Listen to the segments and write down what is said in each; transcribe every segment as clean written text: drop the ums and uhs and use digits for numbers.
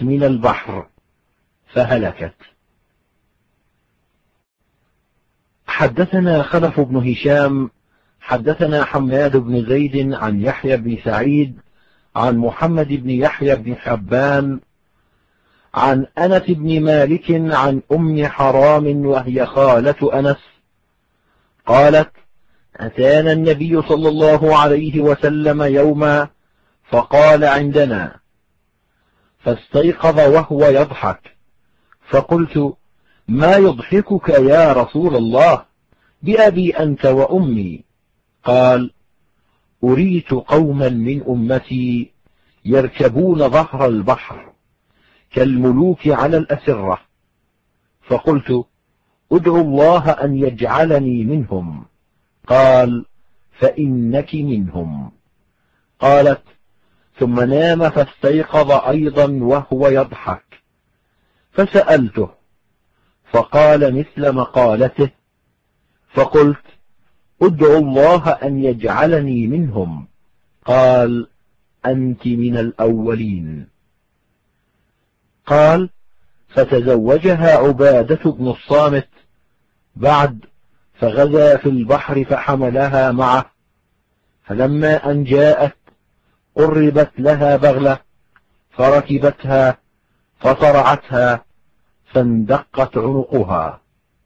فنزلت من البحر فهلكت. حدثنا خلف بن هشام حدثنا حماد بن زيد عن يحيى بن سعيد عن محمد بن يحيى بن حبان عن أنس بن مالك عن أم حرام وهي خالة أنس قالت: أتانا النبي صلى الله عليه وسلم يوما فقال عندنا، فاستيقظ وهو يضحك، فقلت: ما يضحكك يا رسول الله؟ بأبي أنت وأمي. قال: أريت قوما من أمتي يركبون ظهر البحر كالملوك على الأسرة، فقلت: ادعو الله أن يجعلني منهم. قال: فإنك منهم. قالت: ثم نام فاستيقظ أيضا وهو يضحك، فسألته فقال مثل مقالته، فقلت: ادعو الله أن يجعلني منهم. قال: أنت من الأولين. قال: فتزوجها عبادة بن الصامت بعد، فغزا في البحر فحملها معه، فلما أن جاءت قربت لها بغلة فركبتها فصرعتها فاندقت عنقها.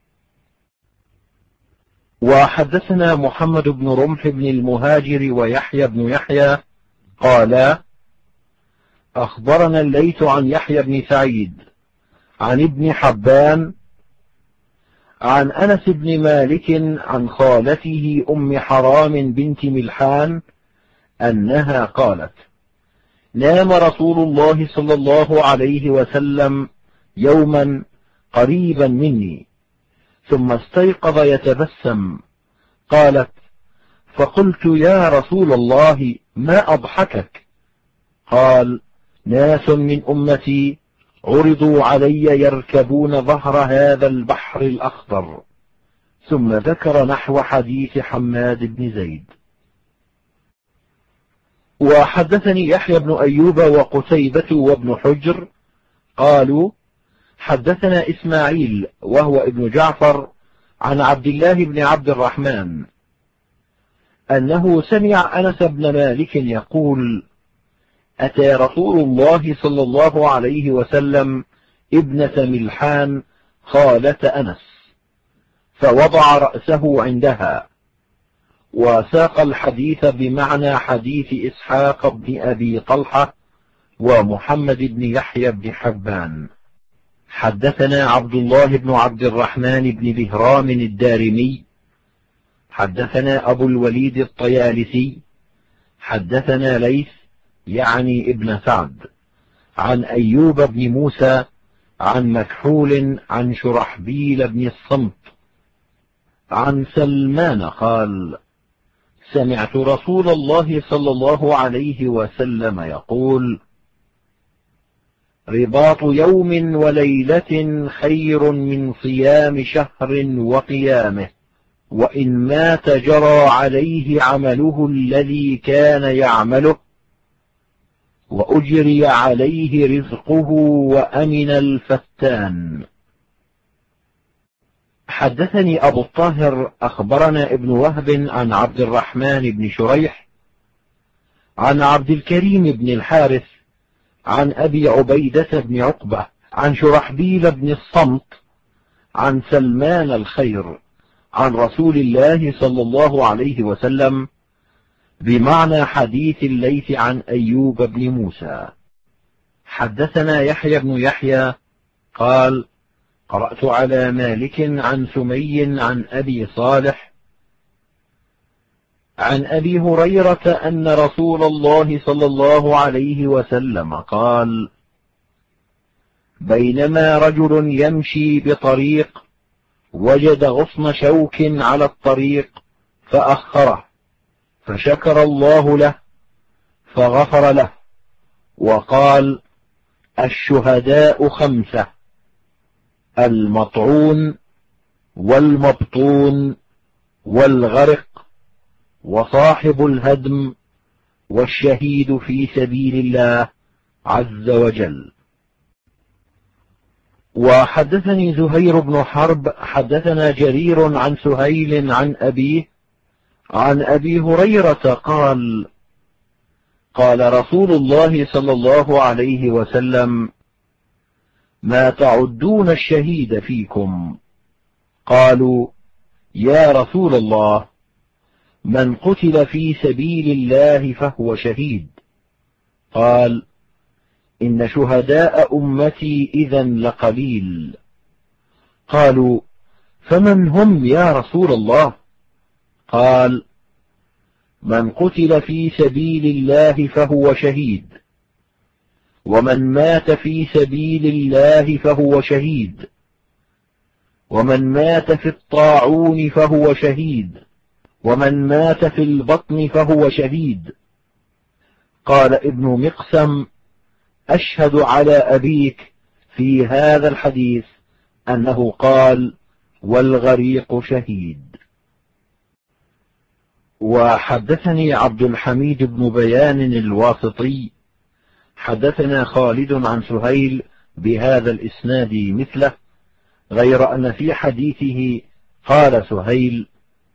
وحدثنا محمد بن رمح بن المهاجر ويحيى بن يحيى قالا: أخبرنا الليث عن يحيى بن سعيد عن ابن حبان عن أنس بن مالك عن خالته أم حرام بنت ملحان أنها قالت: نام رسول الله صلى الله عليه وسلم يوما قريبا مني، ثم استيقظ يتبسم. قالت: فقلت: يا رسول الله، ما أضحكك؟ قال: ناس من أمتي عرضوا علي يركبون ظهر هذا البحر الأخضر. ثم ذكر نحو حديث حماد بن زيد. وحدثني يحيى بن أيوب وقتيبة وابن حجر قالوا: حدثنا إسماعيل وهو ابن جعفر عن عبد الله بن عبد الرحمن أنه سمع أنس بن مالك يقول: أتى رسول الله صلى الله عليه وسلم ابنة ملحان خالة أنس، فوضع رأسه عندها، وساق الحديث بمعنى حديث إسحاق بن أبي طلحة ومحمد بن يحيى بن حبان. حدثنا عبد الله بن عبد الرحمن بن بهرام الدارمي حدثنا أبو الوليد الطيالسي حدثنا ليث يعني ابن سعد عن أيوب بن موسى عن مكحول عن شرحبيل بن الصمت عن سلمان قال: سمعت رسول الله صلى الله عليه وسلم يقول: رباط يوم وليلة خير من صيام شهر وقيامه، وإن مات جرى عليه عمله الذي كان يعمله، وأجري عليه رزقه وأمن الفتان. حدثني أبو الطاهر أخبرنا ابن وهب عن عبد الرحمن بن شريح عن عبد الكريم بن الحارث عن أبي عبيدة بن عقبة عن شرحبيل بن الصمت عن سلمان الخير عن رسول الله صلى الله عليه وسلم بمعنى حديث الليث عن أيوب بن موسى. حدثنا يحيى بن يحيى قال: قرأت على مالك عن سمي عن أبي صالح عن أبي هريرة أن رسول الله صلى الله عليه وسلم قال: بينما رجل يمشي بطريق وجد غصن شوك على الطريق فأخره، فشكر الله له فغفر له، وقال: الشهداء 5: المطعون والمبطون والغرق وصاحب الهدم والشهيد في سبيل الله عز وجل. وحدثني زهير بن حرب حدثنا جرير عن سهيل عن أبيه عن أبي هريرة قال قال رسول الله صلى الله عليه وسلم: ما تعدون الشهيد فيكم؟ قالوا: يا رسول الله، من قتل في سبيل الله فهو شهيد. قال: إن شهداء أمتي إذن لقليل. قالوا: فمن هم يا رسول الله؟ قال: من قتل في سبيل الله فهو شهيد، ومن مات في سبيل الله فهو شهيد، ومن مات في الطاعون فهو شهيد، ومن مات في البطن فهو شهيد. قال ابن مقسم: أشهد على أبيك في هذا الحديث أنه قال: والغريق شهيد. وحدثني عبد الحميد بن بيان الواسطي حدثنا خالد عن سهيل بهذا الإسناد مثله، غير أن في حديثه قال سهيل: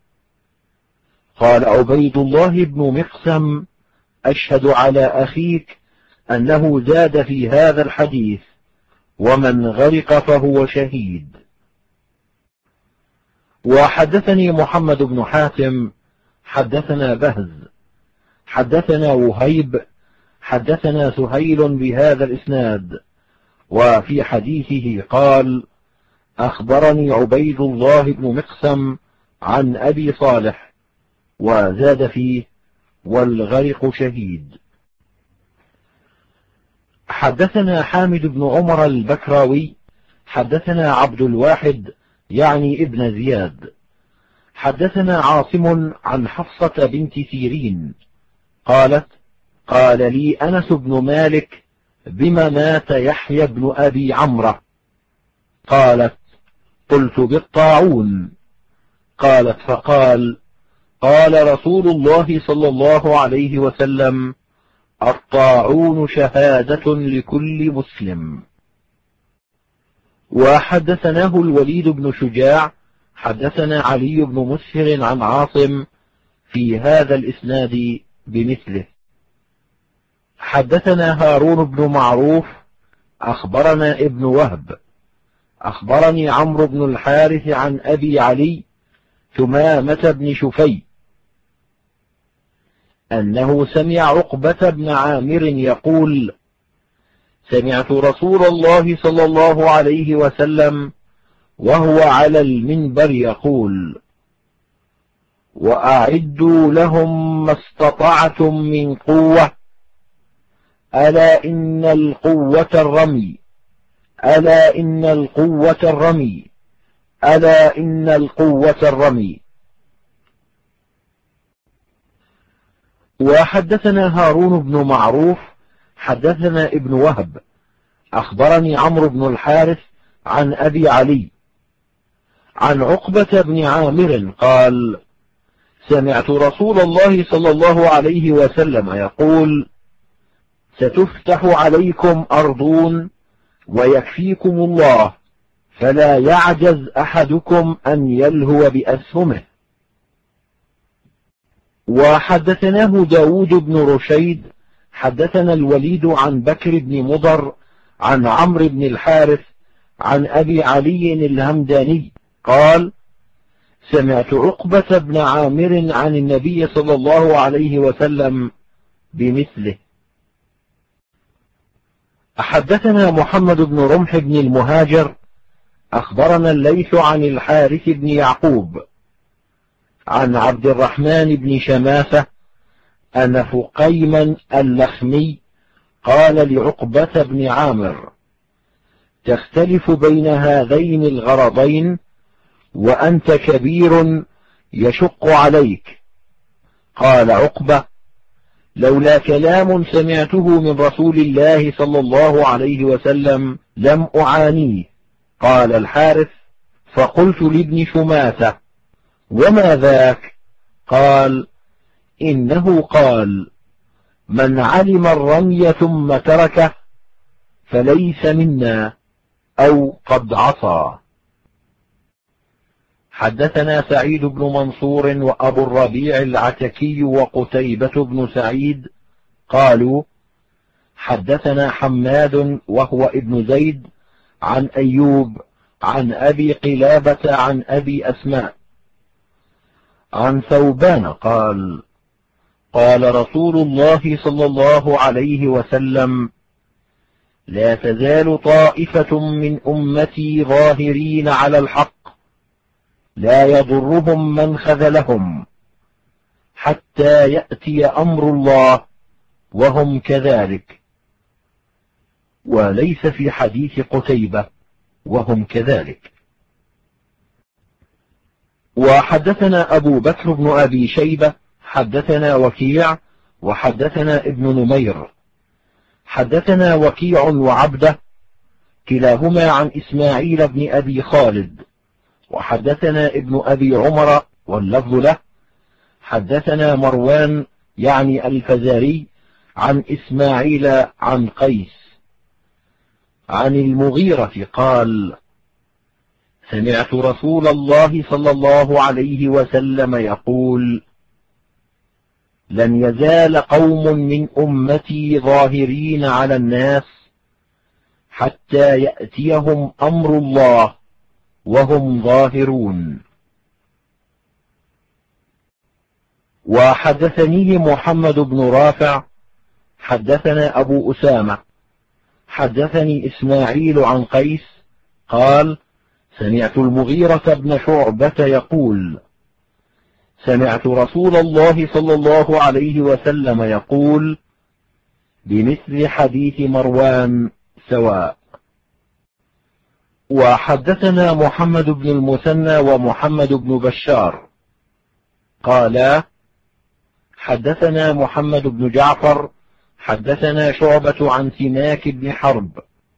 قال عبيد الله بن مقسم: أشهد على أخيك أنه زاد في هذا الحديث: ومن غرق فهو شهيد. وحدثني محمد بن حاتم حدثنا بهز حدثنا وهيب حدثنا سهيل بهذا الإسناد، وفي حديثه قال: أخبرني عبيد الله بن مقسم عن أبي صالح، وزاد فيه: والغرق شهيد. حدثنا حامد بن عمر البكراوي حدثنا عبد الواحد يعني ابن زياد حدثنا عاصم عن حفصة بنت سيرين قالت: قال لي أنس بن مالك: بما مات يحيى بن أبي عمرة؟ قالت: قلت: بالطاعون. قالت: فقال: قال رسول الله صلى الله عليه وسلم: الطاعون شهادة لكل مسلم. وحدثناه الوليد بن شجاع حدثنا علي بن مسهر عن عاصم في هذا الإسناد بمثله. حدثنا هارون بن معروف أخبرنا ابن وهب أخبرني عمرو بن الحارث عن أبي علي ثمامة بن شفي أنه سمع عقبة بن عامر يقول: سمعت رسول الله صلى الله عليه وسلم وهو على المنبر يقول: وأعدوا لهم ما استطعتم من قوة، ألا إن القوة الرمي، ألا إن القوة الرمي، ألا إن القوة الرمي. وحدثنا هارون بن معروف حدثنا ابن وهب أخبرني عمرو بن الحارث عن أبي علي عن عقبة بن عامر قال: سمعت رسول الله صلى الله عليه وسلم يقول: ستفتح عليكم أرضون ويكفيكم الله، فلا يعجز أحدكم أن يلهو بأسهمه. وحدثناه داود بن رشيد حدثنا الوليد عن بكر بن مضر عن عمرو بن الحارث عن أبي علي الهمداني قال: سمعت عقبة بن عامر عن النبي صلى الله عليه وسلم بمثله. حدثنا محمد بن رمح بن المهاجر أخبرنا الليث عن الحارث بن يعقوب عن عبد الرحمن بن شماسة أن فقيما اللخمي قال لعقبة بن عامر: تختلف بين هذين الغرضين وأنت كبير يشق عليك. قال عقبة: لولا كلام سمعته من رسول الله صلى الله عليه وسلم لم أعانيه. قال الحارث: فقلت لابن شماسة: وما ذاك؟ قال: إنه قال: من علم الرمي ثم تركه فليس منا. أو قد عصى. حدثنا سعيد بن منصور وأبو الربيع العتكي وقتيبة بن سعيد قالوا حدثنا حماد وهو ابن زيد عن أيوب عن أبي قلابة عن أبي أسماء عن ثوبان قال قال رسول الله صلى الله عليه وسلم لا تزال طائفة من أمتي ظاهرين على الحق لا يضرهم من خذلهم حتى يأتي أمر الله وهم كذلك. وليس في حديث قتيبة وهم كذلك. وحدثنا أبو بكر بن أبي شيبة حدثنا وكيع وحدثنا ابن نمير حدثنا وكيع وعبده كلاهما عن إسماعيل بن أبي خالد وحدثنا ابن أبي عمر واللفظ له حدثنا مروان يعني الفزاري عن إسماعيل عن قيس عن المغيرة قال سمعت رسول الله صلى الله عليه وسلم يقول لن يزال قوم من أمتي ظاهرين على الناس حتى يأتيهم أمر الله وهم ظاهرون. وحدثني محمد بن رافع حدثنا أبو أسامة حدثني إسماعيل عن قيس قال سمعت المغيرة بن شعبة يقول سمعت رسول الله صلى الله عليه وسلم يقول بمثل حديث مروان سواء. وحدثنا محمد بن المثنى ومحمد بن بشار قالا حدثنا محمد بن جعفر حدثنا شعبة عن سماك بن حرب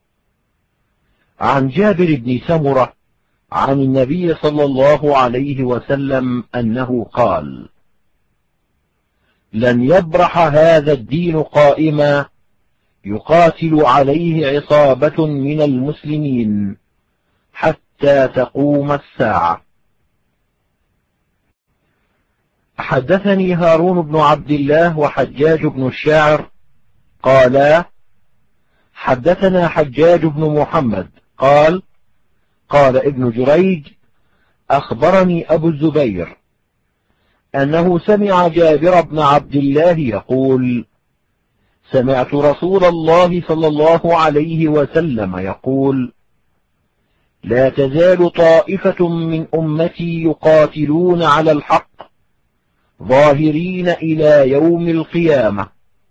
عن جابر بن سمرة عن النبي صلى الله عليه وسلم أنه قال لن يبرح هذا الدين قائما يقاتل عليه عصابة من المسلمين حتى تقوم الساعة. حدثني هارون بن عبد الله وحجاج بن الشاعر قالا حدثنا حجاج بن محمد قال قال ابن جريج أخبرني أبو الزبير أنه سمع جابر بن عبد الله يقول سمعت رسول الله صلى الله عليه وسلم يقول لا تزال طائفة من أمتي يقاتلون على الحق ظاهرين إلى يوم القيامة.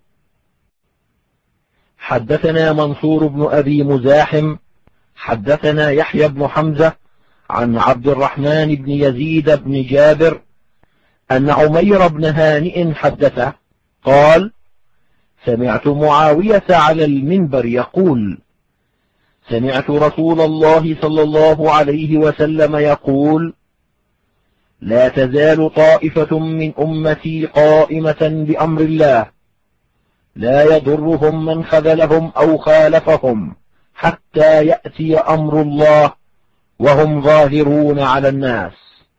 حدثنا منصور بن أبي مزاحم حدثنا يحيى بن حمزة عن عبد الرحمن بن يزيد بن جابر أن عمير بن هانئ حدثه قال سمعت معاوية على المنبر يقول سمعت رسول الله صلى الله عليه وسلم يقول لا تزال طائفة من أمتي قائمة بأمر الله لا يضرهم من خذلهم أو خالفهم حتى يأتي أمر الله وهم ظاهرون على الناس.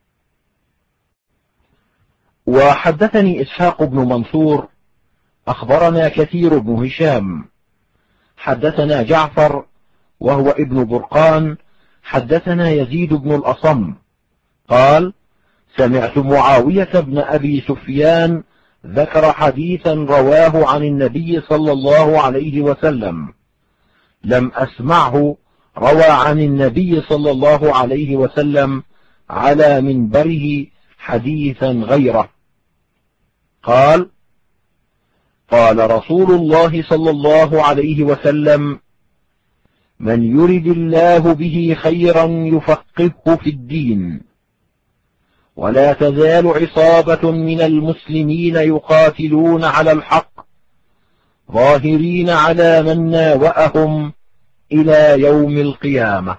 وحدثني إسحاق بن منصور أخبرنا كثير بن هشام حدثنا جعفر وهو ابن برقان حدثنا يزيد بن الأصم قال سمعت معاوية بن أبي سفيان ذكر حديثا رواه عن النبي صلى الله عليه وسلم لم أسمعه روى عن النبي صلى الله عليه وسلم على منبره حديثا غيره قال قال رسول الله صلى الله عليه وسلم من يرد الله به خيرا يفقهه في الدين ولا تزال عصابة من المسلمين يقاتلون على الحق ظاهرين على من ناوأهم إلى يوم القيامة.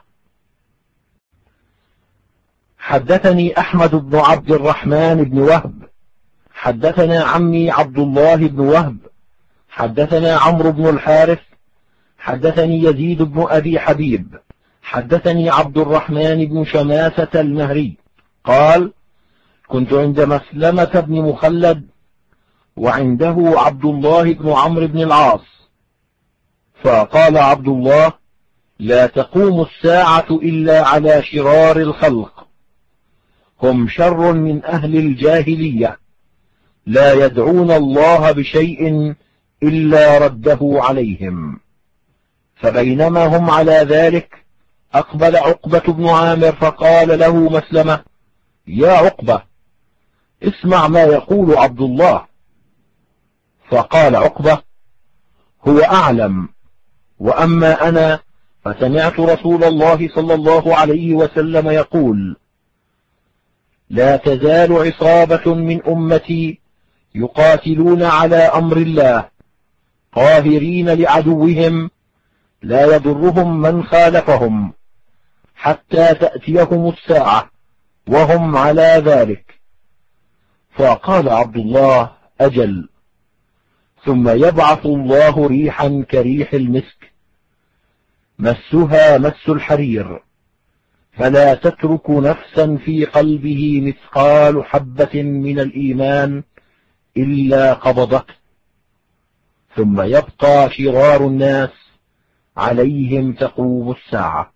حدثني أحمد بن عبد الرحمن بن وهب حدثنا عمي عبد الله بن وهب حدثنا عمرو بن الحارث حدثني يزيد بن أبي حبيب حدثني عبد الرحمن بن شماسة المهري قال: كنت عند مسلمة بن مخلد وعنده عبد الله بن عمرو بن العاص، فقال عبد الله: لا تقوم الساعة إلا على شرار الخلق، هم شر من أهل الجاهلية، لا يدعون الله بشيء إلا رده عليهم. فبينما هم على ذلك أقبل عقبة بن عامر فقال له مسلمة: يا عقبة، اسمع ما يقول عبد الله. فقال عقبة: هو أعلم، وأما أنا فسمعت رسول الله صلى الله عليه وسلم يقول: لا تزال عصابة من أمتي يقاتلون على أمر الله قاهرين لعدوهم لا يضرهم من خالفهم حتى تأتيهم الساعة وهم على ذلك. فقال عبد الله: أجل. ثم يبعث الله ريحا كريح المسك مسها مس الحرير، فلا تترك نفسا في قلبه مثقال حبة من الإيمان إلا قبضته، ثم يبقى شرار الناس عليهم تقوم الساعة.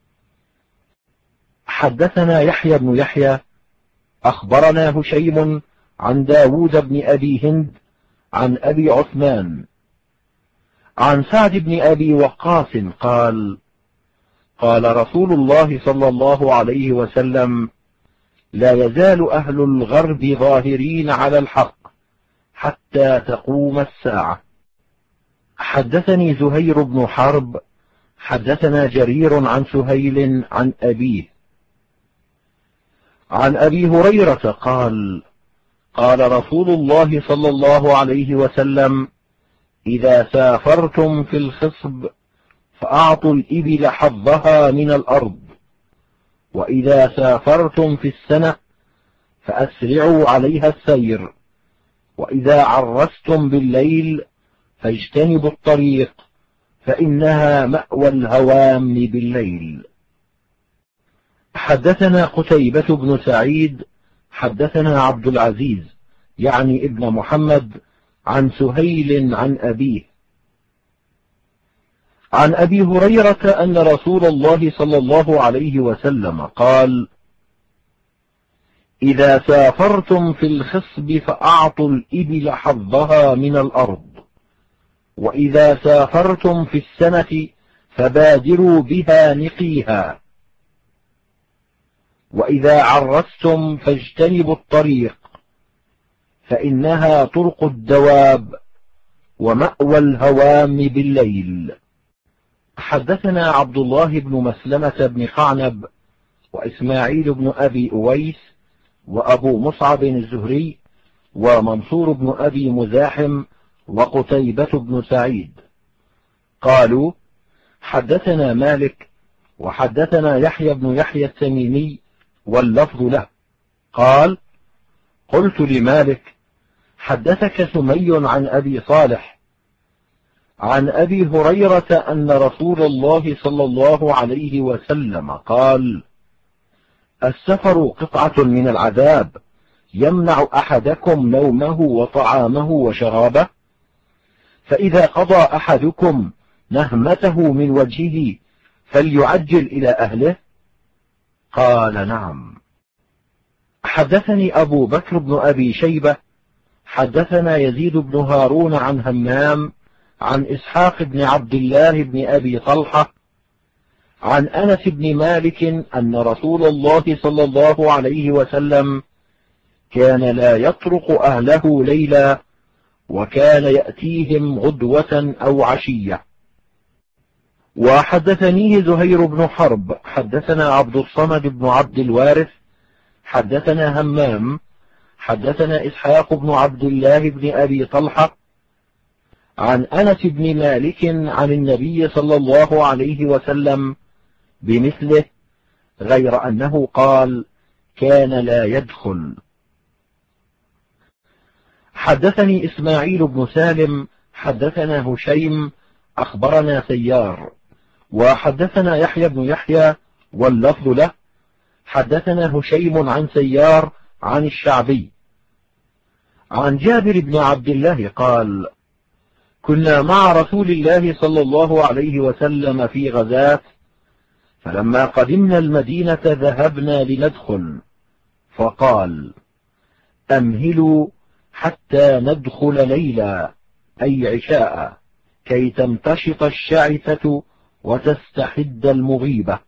حدثنا يحيى بن يحيى أخبرنا هشيم عن داود بن أبي هند عن أبي عثمان عن سعد بن أبي وقاص قال: قال رسول الله صلى الله عليه وسلم: لا يزال أهل الغرب ظاهرين على الحق حتى تقوم الساعة. حدثني زهير بن حرب حدثنا جرير عن سهيل عن أبيه عن أبي هريرة قال: قال رسول الله صلى الله عليه وسلم: إذا سافرتم في الخصب فأعطوا الإبل حظها من الأرض، وإذا سافرتم في السنة فأسرعوا عليها السير، وإذا عرستم بالليل فاجتنبوا الطريق فإنها مأوى الهوام بالليل. حدثنا قتيبة بن سعيد حدثنا عبد العزيز يعني ابن محمد عن سهيل عن أبيه عن أبي هريرة أن رسول الله صلى الله عليه وسلم قال: إذا سافرتم في الخصب فأعطوا الإبل حظها من الأرض، وإذا سافرتم في السنة فبادروا بها نقيها، وإذا عرستم فاجتنبوا الطريق فإنها طرق الدواب ومأوى الهوام بالليل. حدثنا عبد الله بن مسلمة بن قعنب وإسماعيل بن أبي أويس وأبو مصعب الزهري ومنصور بن أبي مزاحم وقتيبة بن سعيد قالوا: حدثنا مالك وحدثنا يحيى بن يحيى التميمي واللفظ له قال: قلت لمالك: حدثك سمي عن أبي صالح عن أبي هريرة أن رسول الله صلى الله عليه وسلم قال: السفر قطعة من العذاب يمنع أحدكم نومه وطعامه وشرابه، فإذا قضى أحدكم نهمته من وجهه فليعجل إلى أهله؟ قال: نعم. حدثني أبو بكر بن أبي شيبة حدثنا يزيد بن هارون عن همام عن إسحاق بن عبد الله بن أبي طلحة عن أنس بن مالك أن رسول الله صلى الله عليه وسلم كان لا يطرق أهله ليلا، وكان يأتيهم غدوة أو عشية. وحدثنيه زهير بن حرب حدثنا عبد الصمد بن عبد الوارث حدثنا همام حدثنا إسحاق بن عبد الله بن أبي طلحة عن أنس بن مالك عن النبي صلى الله عليه وسلم بمثله، غير أنه قال: كان لا يدخل. حدثني إسماعيل بن سالم حدثنا هشيم أخبرنا سيار وحدثنا يحيى بن يحيى واللفظ له حدثنا هشيم عن سيار عن الشعبي عن جابر بن عبد الله قال: كنا مع رسول الله صلى الله عليه وسلم في غزاة، فلما قدمنا المدينة ذهبنا لندخل، فقال: أمهلوا حتى ندخل ليلا، أي عشاء، كي تمتشط الشعثة وتستحد المغيبة.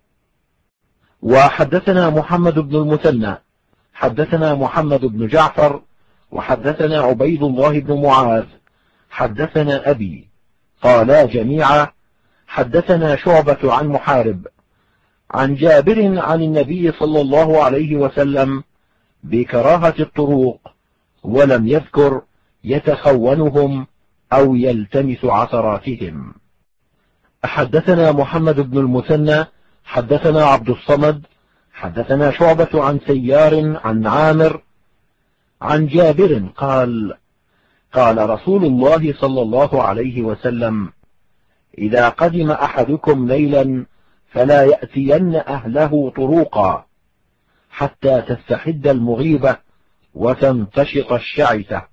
وحدثنا محمد بن المثنى حدثنا محمد بن جعفر وحدثنا عبيد الله بن معاذ حدثنا أبي قالا جميعا حدثنا شعبة عن محارب عن جابر عن النبي صلى الله عليه وسلم بكراهة الطروق، ولم يذكر يتخونهم أو يلتمس عثراتهم. حدثنا محمد بن المثنى حدثنا عبد الصمد حدثنا شعبة عن سيار عن عامر عن جابر قال: قال رسول الله صلى الله عليه وسلم: إذا قدم أحدكم ليلا فلا يأتين أهله طروقا حتى تستحد المغيبة وتمتشط الشعثة.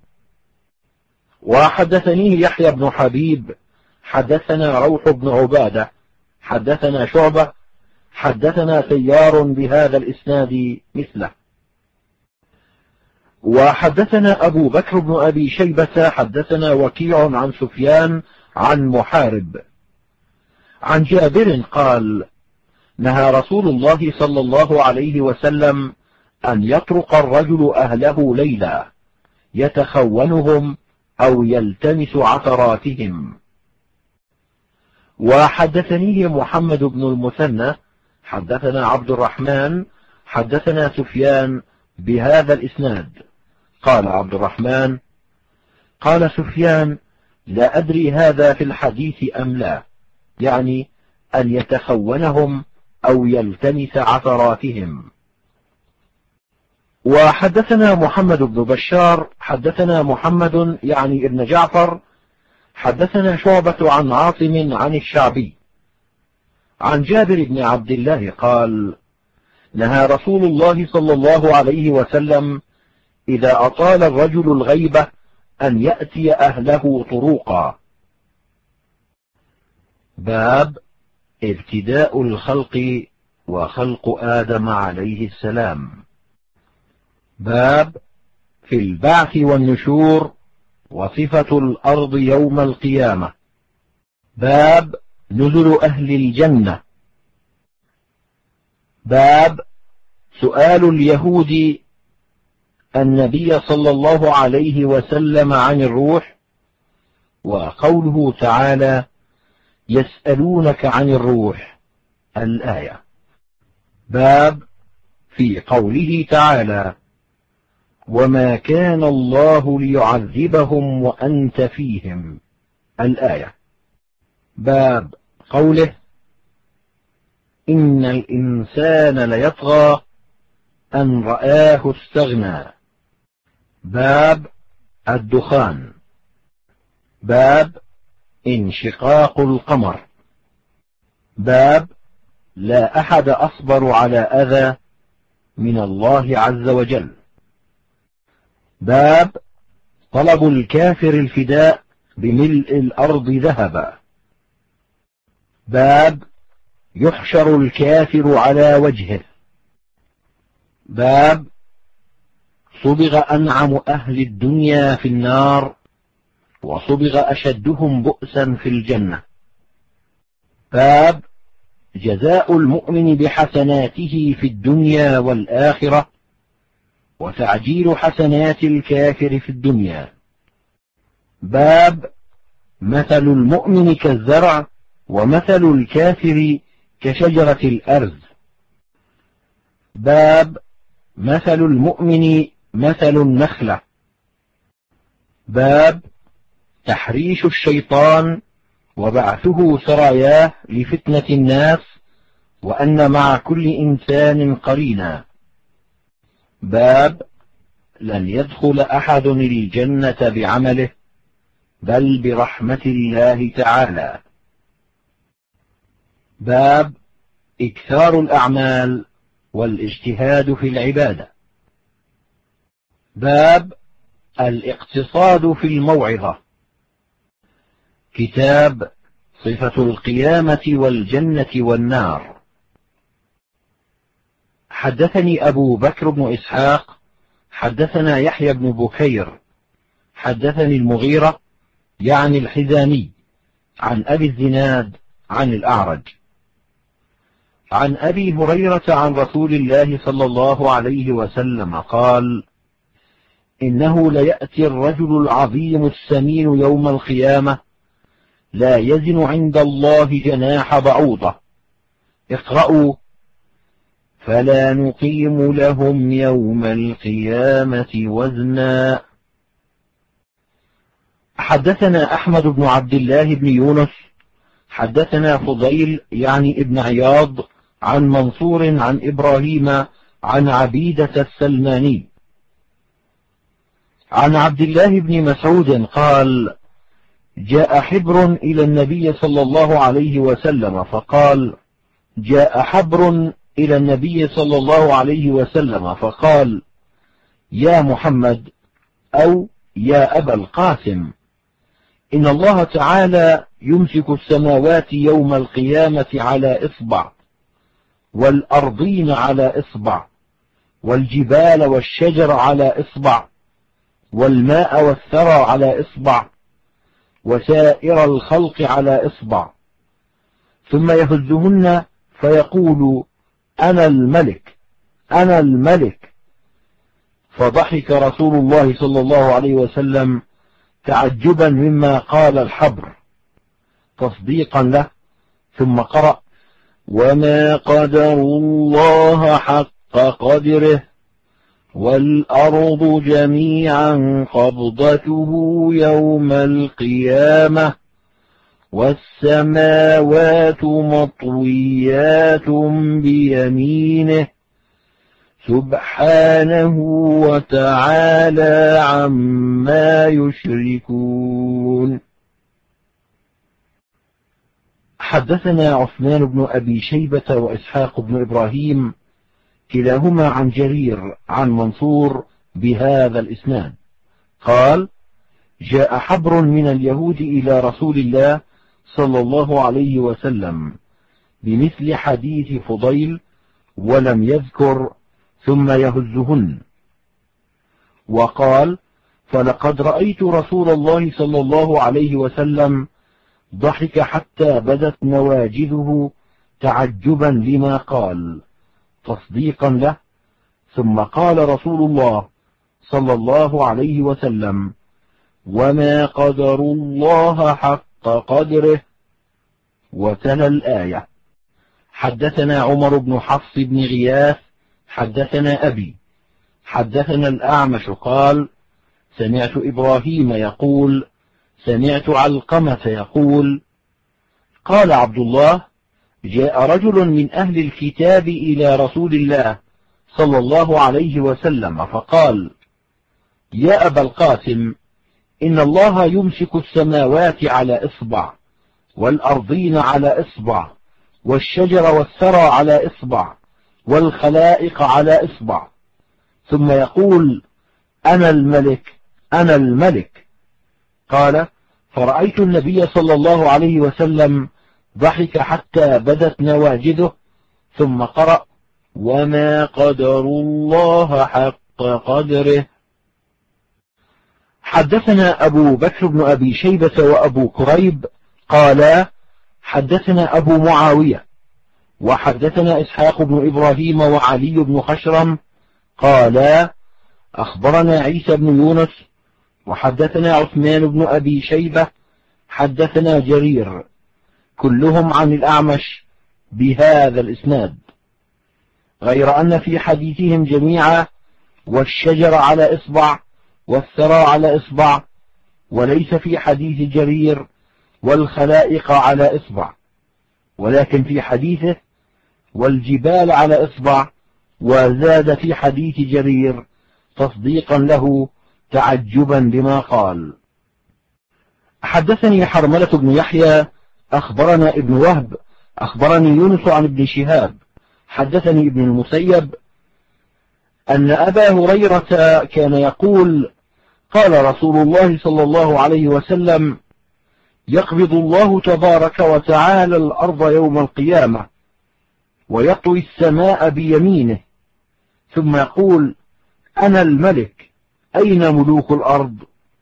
وحدثنيه يحيى بن حبيب حدثنا روح بن عبادة حدثنا شعبة حدثنا سيار بهذا الإسناد مثله. وحدثنا أبو بكر بن أبي شيبة حدثنا وكيع عن سفيان عن محارب عن جابر قال: نهى رسول الله صلى الله عليه وسلم أن يطرق الرجل أهله ليلا يتخونهم أو يلتمس عثراتهم. وحدثنيه محمد بن المثنى حدثنا عبد الرحمن حدثنا سفيان بهذا الإسناد. قال عبد الرحمن: قال سفيان: لا أدري هذا في الحديث أم لا، يعني أن يتخونهم أو يلتمس عثراتهم. وحدثنا محمد بن بشار حدثنا محمد يعني ابن جعفر حدثنا شعبة عن عاصم عن الشعبي عن جابر بن عبد الله قال: نهى رسول الله صلى الله عليه وسلم إذا أطال الرجل الغيبة أن يأتي أهله طروقا. باب ابتداء الخلق وخلق آدم عليه السلام. باب في البعث والنشور وصفة الأرض يوم القيامة. باب نزل أهل الجنة. باب سؤال اليهود النبي صلى الله عليه وسلم عن الروح، وقوله تعالى: يسألونك عن الروح، الآية. باب في قوله تعالى: وما كان الله ليعذبهم وأنت فيهم، الآية. باب قوله: إن الإنسان ليطغى أن رآه استغنى. باب الدخان. باب انشقاق القمر. باب لا أحد أصبر على أذى من الله عز وجل. باب طلب الكافر الفداء بملء الأرض ذهبا. باب يحشر الكافر على وجهه. باب صبغ أنعم أهل الدنيا في النار وصبغ أشدهم بؤسا في الجنة. باب جزاء المؤمن بحسناته في الدنيا والآخرة وتعجيل حسنات الكافر في الدنيا. باب مثل المؤمن كالزرع ومثل الكافر كشجرة الأرز. باب مثل المؤمن مثل النخلة. باب تحريش الشيطان وبعثه سراياه لفتنة الناس، وأن مع كل إنسان قرينا. باب لن يدخل أحد الجنة بعمله بل برحمة الله تعالى. باب إكثار الأعمال والاجتهاد في العبادة. باب الاقتصاد في الموعظة. كتاب صفة القيامة والجنة والنار. حدثني أبو بكر بن إسحاق حدثنا يحيى بن بكير حدثني المغيرة يعني الحزامي عن أبي الزناد عن الأعرج عن أبي هريرة عن رسول الله صلى الله عليه وسلم قال: إنه ليأتي الرجل العظيم السمين يوم القيامة لا يزن عند الله جناح بعوضة. اقرأوا: فلا نقيم لهم يوم القيامة وزنا. حدثنا أحمد بن عبد الله بن يونس حدثنا فضيل يعني ابن عياض عن منصور عن إبراهيم عن عبيدة السلماني عن عبد الله بن مسعود قال: جاء حبر إلى النبي صلى الله عليه وسلم فقال: جاء حبر إلى النبي صلى الله عليه وسلم فقال: يا محمد أو يا أبا القاسم، إن الله تعالى يمسك السماوات يوم القيامة على إصبع، والأرضين على إصبع، والجبال والشجر على إصبع، والماء والثرى على إصبع، وسائر الخلق على إصبع، ثم يهزهن فيقول: أنا الملك أنا الملك. فضحك رسول الله صلى الله عليه وسلم تعجبا مما قال الحبر تصديقا له، ثم قرأ: وما قدروا الله حق قدره والأرض جميعا قبضته يوم القيامة والسماوات مطويات بيمينه سبحانه وتعالى عما يشركون. حدثنا عثمان بن أبي شيبة وإسحاق بن إبراهيم كلاهما عن جرير عن منصور بهذا الإسناد قال: جاء حبر من اليهود إلى رسول الله صلى الله عليه وسلم بمثل حديث فضيل ولم يذكر ثم يهزهن، وقال: فلقد رأيت رسول الله صلى الله عليه وسلم ضحك حتى بدت نواجذه تعجبا لما قال تصديقا له، ثم قال رسول الله صلى الله عليه وسلم: وما قدروا الله حق قدره، وتلا الآية. حدثنا عمر بن حفص بن غياث حدثنا أبي حدثنا الأعمش قال: سمعت إبراهيم يقول: سمعت علقمة يقول: قال عبد الله: جاء رجل من أهل الكتاب إلى رسول الله صلى الله عليه وسلم فقال: يا أبا القاسم، إن الله يمسك السماوات على إصبع، والأرضين على إصبع، والشجر والثرى على إصبع، والخلائق على إصبع، ثم يقول: أنا الملك أنا الملك. قال: فرأيت النبي صلى الله عليه وسلم ضحك حتى بدت نواجذه، ثم قرأ: وما قدروا الله حق قدره. حدثنا أبو بكر بن أبي شيبة وأبو كريب قالا: حدثنا أبو معاوية وحدثنا إسحاق بن إبراهيم وعلي بن خشرم قالا: أخبرنا عيسى بن يونس وحدثنا عثمان بن أبي شيبة حدثنا جرير، كلهم عن الأعمش بهذا الإسناد، غير أن في حديثهم جميعا والشجر على إصبع والثرى على إصبع، وليس في حديث جرير والخلائق على إصبع، ولكن في حديثه والجبال على إصبع، وزاد في حديث جرير تصديقا له تعجبا بما قال. حدثني حرملة بن يحيى أخبرنا ابن وهب أخبرني يونس عن ابن شهاب حدثني ابن المسيب أن أبا هريرة كان يقول قال رسول الله صلى الله عليه وسلم يقبض الله تبارك وتعالى الأرض يوم القيامة ويطوي السماء بيمينه ثم يقول أنا الملك أين ملوك الأرض.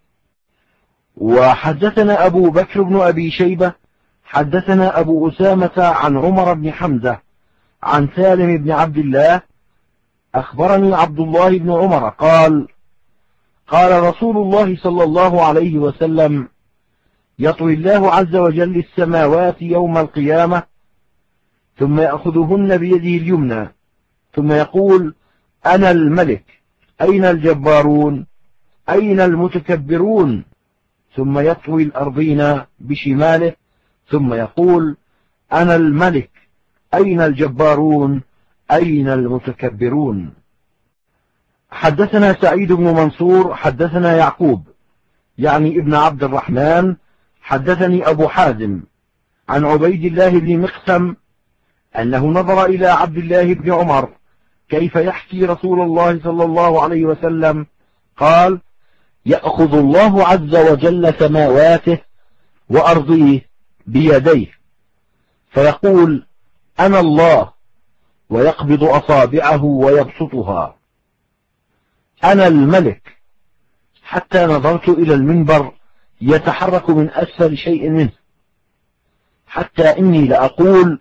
وحدثنا أبو بكر بن أبي شيبة حدثنا أبو أسامة عن عمر بن حمزة عن سالم بن عبد الله أخبرني عبد الله بن عمر قال قال رسول الله صلى الله عليه وسلم يطوي الله عز وجل السماوات يوم القيامة ثم يأخذهن بيده اليمنى ثم يقول أنا الملك أين الجبارون أين المتكبرون ثم يطوي الأرضين بشماله ثم يقول أنا الملك أين الجبارون أين المتكبرون. حدثنا سعيد بن منصور حدثنا يعقوب يعني ابن عبد الرحمن حدثني أبو حازم عن عبيد الله بن مقسم أنه نظر إلى عبد الله بن عمر كيف يحكي رسول الله صلى الله عليه وسلم قال يأخذ الله عز وجل سماواته وأرضيه بيديه فيقول أنا الله ويقبض أصابعه ويبسطها أنا الملك حتى نظرت إلى المنبر يتحرك من أسفل شيء منه حتى إني لأقول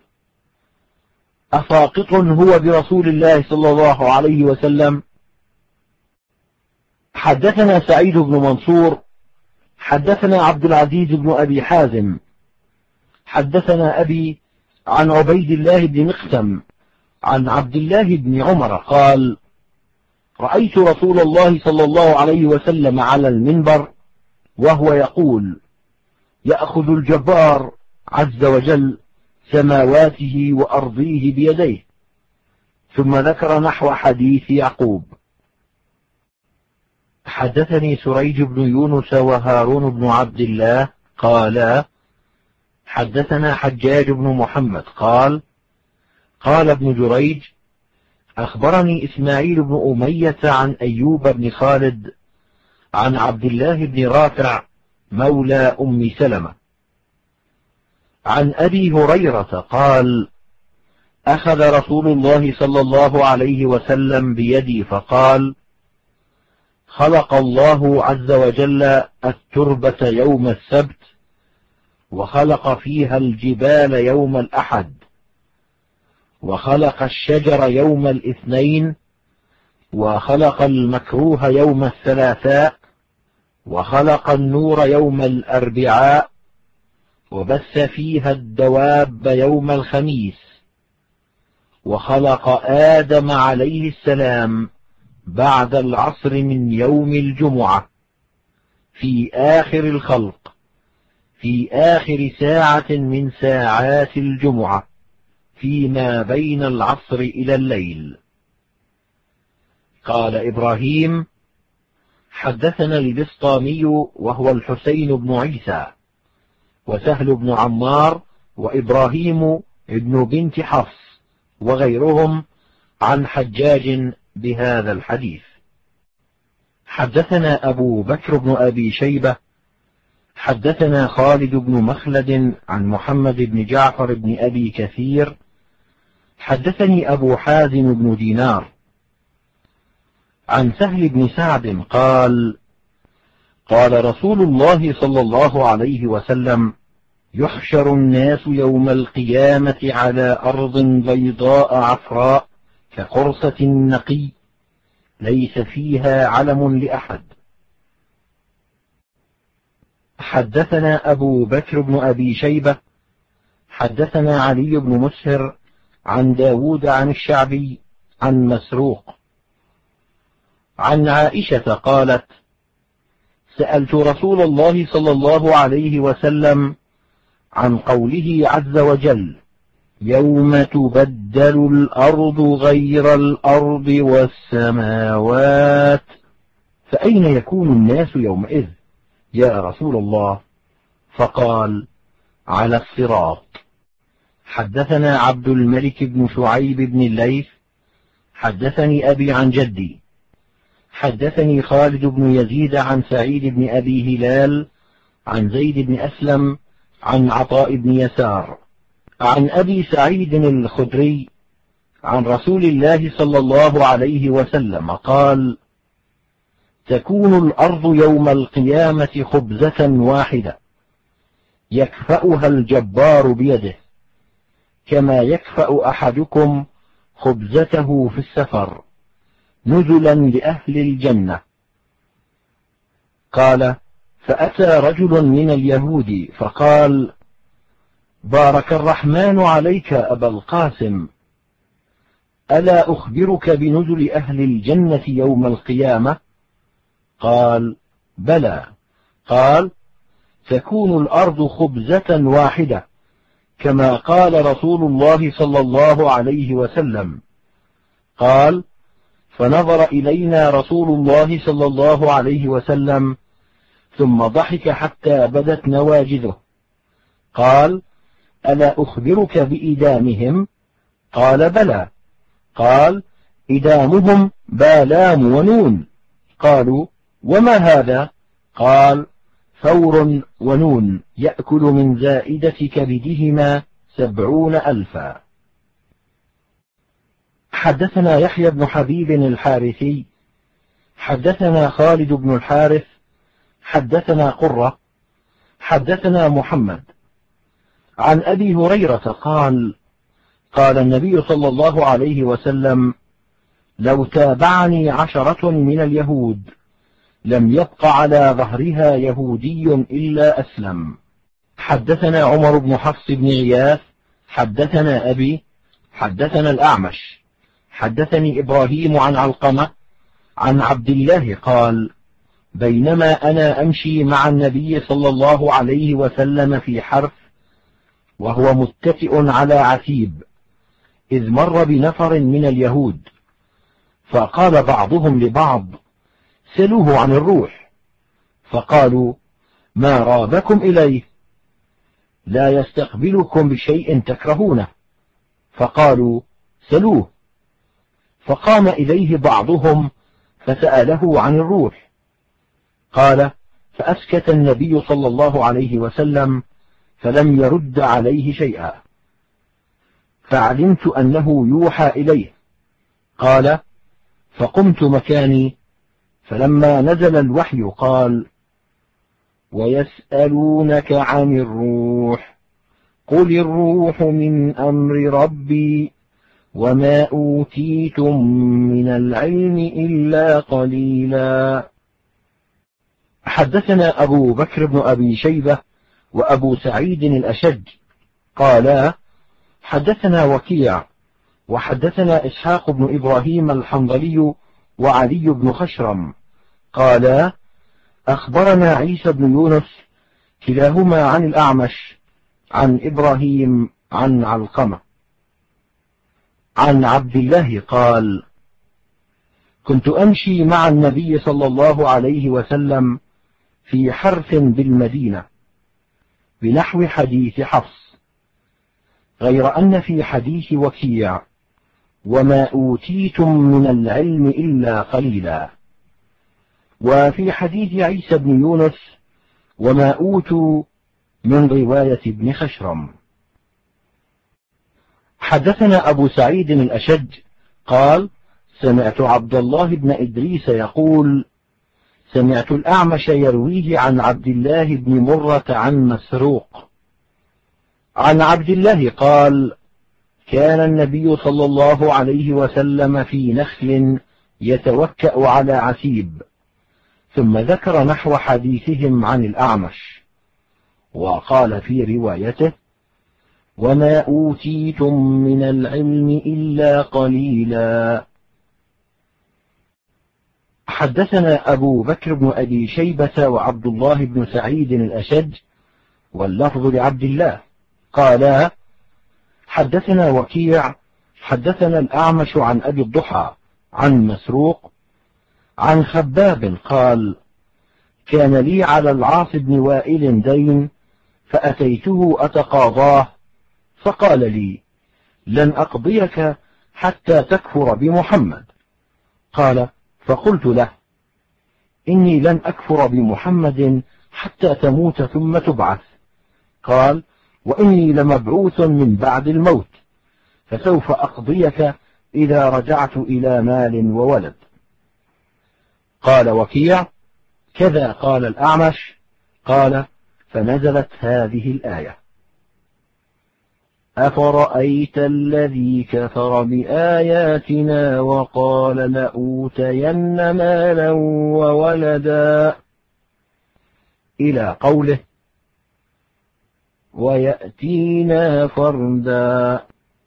أساقط هو برسول الله صلى الله عليه وسلم. حدثنا سعيد بن منصور حدثنا عبد العزيز بن أبي حازم حدثنا أبي عن عبيد الله بن مقسم عن عبد الله بن عمر قال رأيت رسول الله صلى الله عليه وسلم على المنبر وهو يقول يأخذ الجبار عز وجل سماواته وأرضيه بيديه ثم ذكر نحو حديث يعقوب. حدثني سريج بن يونس وهارون بن عبد الله قالا حدثنا حجاج بن محمد قال قال ابن جريج أخبرني إسماعيل بن أمية عن أيوب بن خالد عن عبد الله بن رافع مولى أم سلمة عن أبي هريرة قال أخذ رسول الله صلى الله عليه وسلم بيدي فقال خلق الله عز وجل التربة يوم السبت وخلق فيها الجبال يوم الأحد وخلق الشجر يوم الاثنين وخلق المكروه يوم الثلاثاء وخلق النور يوم الأربعاء وبث فيها الدواب يوم الخميس وخلق آدم عليه السلام بعد العصر من يوم الجمعة في آخر الخلق في آخر ساعة من ساعات الجمعة فيما بين العصر إلى الليل. قال إبراهيم حدثنا البسطامي وهو الحسين بن عيسى وسهل بن عمار وإبراهيم ابن بنت حفص وغيرهم عن حجاج بهذا الحديث. حدثنا أبو بكر بن أبي شيبة حدثنا خالد بن مخلد عن محمد بن جعفر بن أبي كثير حدثني أبو حازم بن دينار عن سهل بن سعد قال قال رسول الله صلى الله عليه وسلم يحشر الناس يوم القيامة على أرض بيضاء عفراء كقرصة النقي ليس فيها علم لأحد. حدثنا أبو بكر بن أبي شيبة حدثنا علي بن مسهر عن داود عن الشعبي عن مسروق عن عائشة قالت سألت رسول الله صلى الله عليه وسلم عن قوله عز وجل يوم تبدل الأرض غير الأرض والسماوات فأين يكون الناس يومئذ يا رسول الله؟ فقال على الصراط. حدثنا عبد الملك بن شعيب بن الليث حدثني أبي عن جدي حدثني خالد بن يزيد عن سعيد بن أبي هلال عن زيد بن أسلم عن عطاء بن يسار عن أبي سعيد الخدري عن رسول الله صلى الله عليه وسلم قال: تكون الأرض يوم القيامة خبزة واحدة يكفأها الجبار بيده كما يكفأ أحدكم خبزته في السفر نزلا لأهل الجنة. قال: فأتى رجل من اليهود فقال: بارك الرحمن عليك أبا القاسم، ألا أخبرك بنزل أهل الجنة يوم القيامة؟ قال: بلى. قال: تكون الأرض خبزة واحدة كما قال رسول الله صلى الله عليه وسلم. قال: فنظر إلينا رسول الله صلى الله عليه وسلم ثم ضحك حتى بدت نواجذه. قال: ألا أخبرك بإدامهم؟ قال: بلى. قال: إدامهم بالام ونون. قالوا: وما هذا؟ قال: ثور ونون يأكل من زائدة كبدهما 70,000. حدثنا يحيى بن حبيب الحارثي حدثنا خالد بن الحارث حدثنا قرة حدثنا محمد عن أبي هريرة قال: قال النبي صلى الله عليه وسلم: لو تابعني 10 من اليهود لم يبق على ظهرها يهودي إلا أسلم. حدثنا عمر بن حفص بن غياث حدثنا أبي حدثنا الأعمش حدثني إبراهيم عن علقمة عن عبد الله قال: بينما أنا أمشي مع النبي صلى الله عليه وسلم في حرث وهو متكئ على عتيب إذ مر بنفر من اليهود فقال بعضهم لبعض: سلوه عن الروح. فقالوا: ما رابكم إليه؟ لا يستقبلكم بشيء تكرهونه. فقالوا: سلوه. فقام إليه بعضهم فسأله عن الروح. قال: فأسكت النبي صلى الله عليه وسلم فلم يرد عليه شيئا، فعلمت أنه يوحى إليه. قال: فقمت مكاني، فلما نزل الوحي قال: ويسألونك عن الروح قل الروح من أمر ربي وما أوتيتم من العلم إلا قليلا. حدثنا أبو بكر بن أبي شيبة وأبو سعيد الأشج قالا: حدثنا وكيع وحدثنا إسحاق بن إبراهيم الحنظلي وعلي بن خشرم قالا: أخبرنا عيسى بن يونس كلاهما عن الأعمش عن إبراهيم عن علقمة عن عبد الله قال: كنت أمشي مع النبي صلى الله عليه وسلم في حرث بالمدينة بنحو حديث حفص، غير أن في حديث وكيع: وما أوتيتم من العلم إلا قليلا، وفي حديث عيسى بن يونس: وما أوتوا من رواية ابن خشرم. حدثنا أبو سعيد الأشج قال: سمعت عبد الله بن إدريس يقول: سمعت الأعمش يرويه عن عبد الله بن مرة عن مسروق عن عبد الله قال: كان النبي صلى الله عليه وسلم في نخل يتوكأ على عتيب، ثم ذكر نحو حديثهم عن الأعمش، وقال في روايته: وما أوتيتم من العلم إلا قليلا. حدثنا أبو بكر بن أبي شيبة وعبد الله بن سعيد الأشج واللفظ لعبد الله قالا: حدثنا وكيع حدثنا الأعمش عن أبي الضحى عن مسروق عن خباب قال: كان لي على العاص بن وائل دين فأتيته أتقاضاه، فقال لي: لن أقضيك حتى تكفر بمحمد. قال: فقلت له: إني لن أكفر بمحمد حتى تموت ثم تبعث. قال: وإني لمبعوث من بعد الموت، فسوف أقضيك إذا رجعت إلى مال وولد. قال وكيع: كذا قال الأعمش. قال: فنزلت هذه الآية: أفرأيت الذي كفر بآياتنا وقال لأوتين مالا وولدا، إلى قوله: ويأتينا فردا.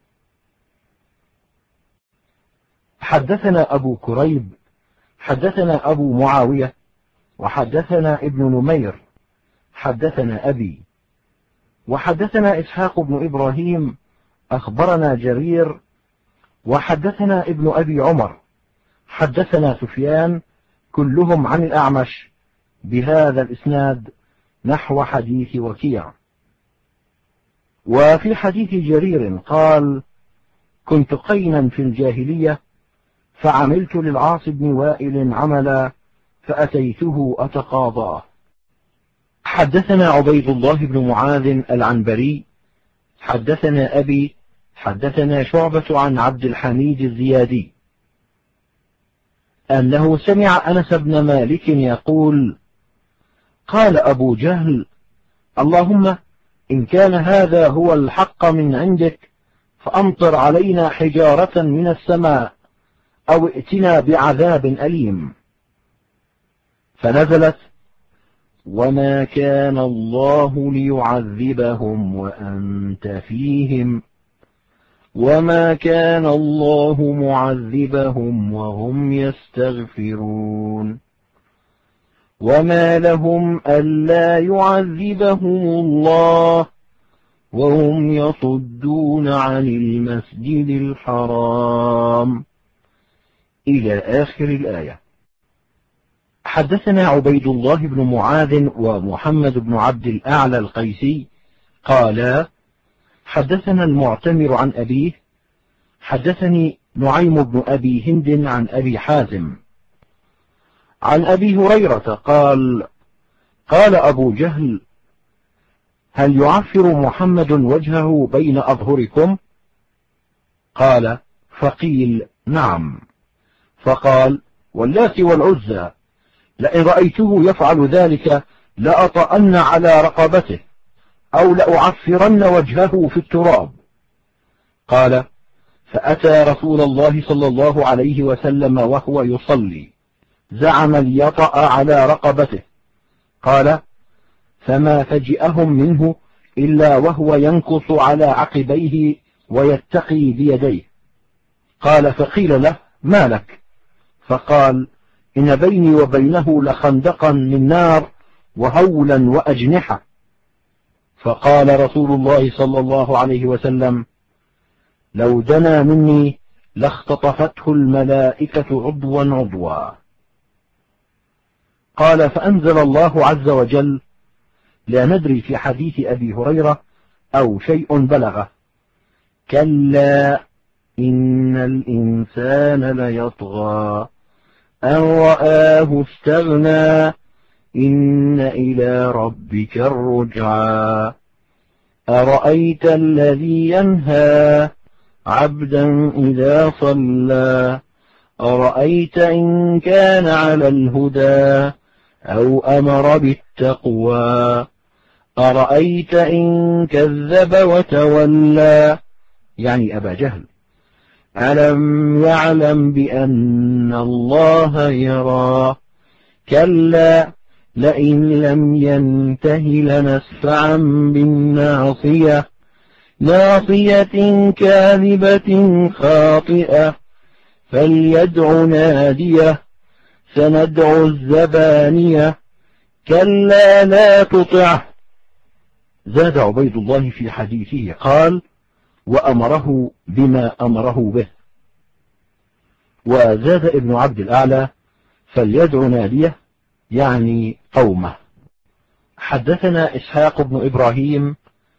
حدثنا أبو كريب حدثنا أبو معاوية وحدثنا ابن نمير حدثنا أبي وحدثنا إسحاق بن إبراهيم أخبرنا جرير وحدثنا ابن أبي عمر حدثنا سفيان كلهم عن الأعمش بهذا الإسناد نحو حديث وكيع. وفي حديث جرير قال: كنت قينا في الجاهلية فعملت للعاص بن وائل عملا فأتيته أتقاضاه. حدثنا عبيد الله بن معاذ العنبري حدثنا أبي حدثنا شعبة عن عبد الحميد الزيادي أنه سمع أنس بن مالك يقول: قال أبو جهل: اللهم إن كان هذا هو الحق من عندك فأمطر علينا حجارة من السماء أو ائتنا بعذاب أليم. فنزلت: وما كان الله ليعذبهم وأنت فيهم وما كان الله معذبهم وهم يستغفرون وما لهم ألا يعذبهم الله وهم يصدون عن المسجد الحرام، إلى آخر الآية. حدثنا عبيد الله بن معاذ ومحمد بن عبد الأعلى القيسي قالا: حدثنا المعتمر عن أبيه حدثني نعيم بن أبي هند عن أبي حازم عن أبي هريرة قال: قال أبو جهل: هل يعفر محمد وجهه بين أظهركم؟ قال: فقيل: نعم. فقال: واللات والعزى لئن رأيته يفعل ذلك لأطأن على رقبته أو لأعفرن وجهه في التراب. قال: فأتى رسول الله صلى الله عليه وسلم وهو يصلي زعم ليطأ على رقبته. قال: فما فجئهم منه إلا وهو ينكص على عقبيه ويتقي بيديه. قال: فقيل له: ما لك؟ فقال: إن بيني وبينه لخندقا من نار وهولا وأجنحة. فقال رسول الله صلى الله عليه وسلم: لو دنا مني لاختطفته الملائكة عضوا عضوا. قال: فأنزل الله عز وجل: لا ندري في حديث أبي هريرة أو شيء بلغه: كلا إن الإنسان ليطغى أن رآه استغنى إن إلى ربك الرجعى أرأيت الذي ينهى عبدا إذا صلى أرأيت إن كان على الهدى أو أمر بالتقوى أرأيت إن كذب وتولى، يعني أبا جهل. ألم يعلم بأن الله يرى كلا لئن لم ينته لنسفعا بالناصية ناصية كاذبة خاطئة فليدع ناديه سندع الزبانية كلا لا تطعه. زاد عبيد الله في حديثه قال: وأمره بما أمره به. وزاد ابن عبد الأعلى: فليدع ناديه، يعني قومه. حدثنا إسحاق بن إبراهيم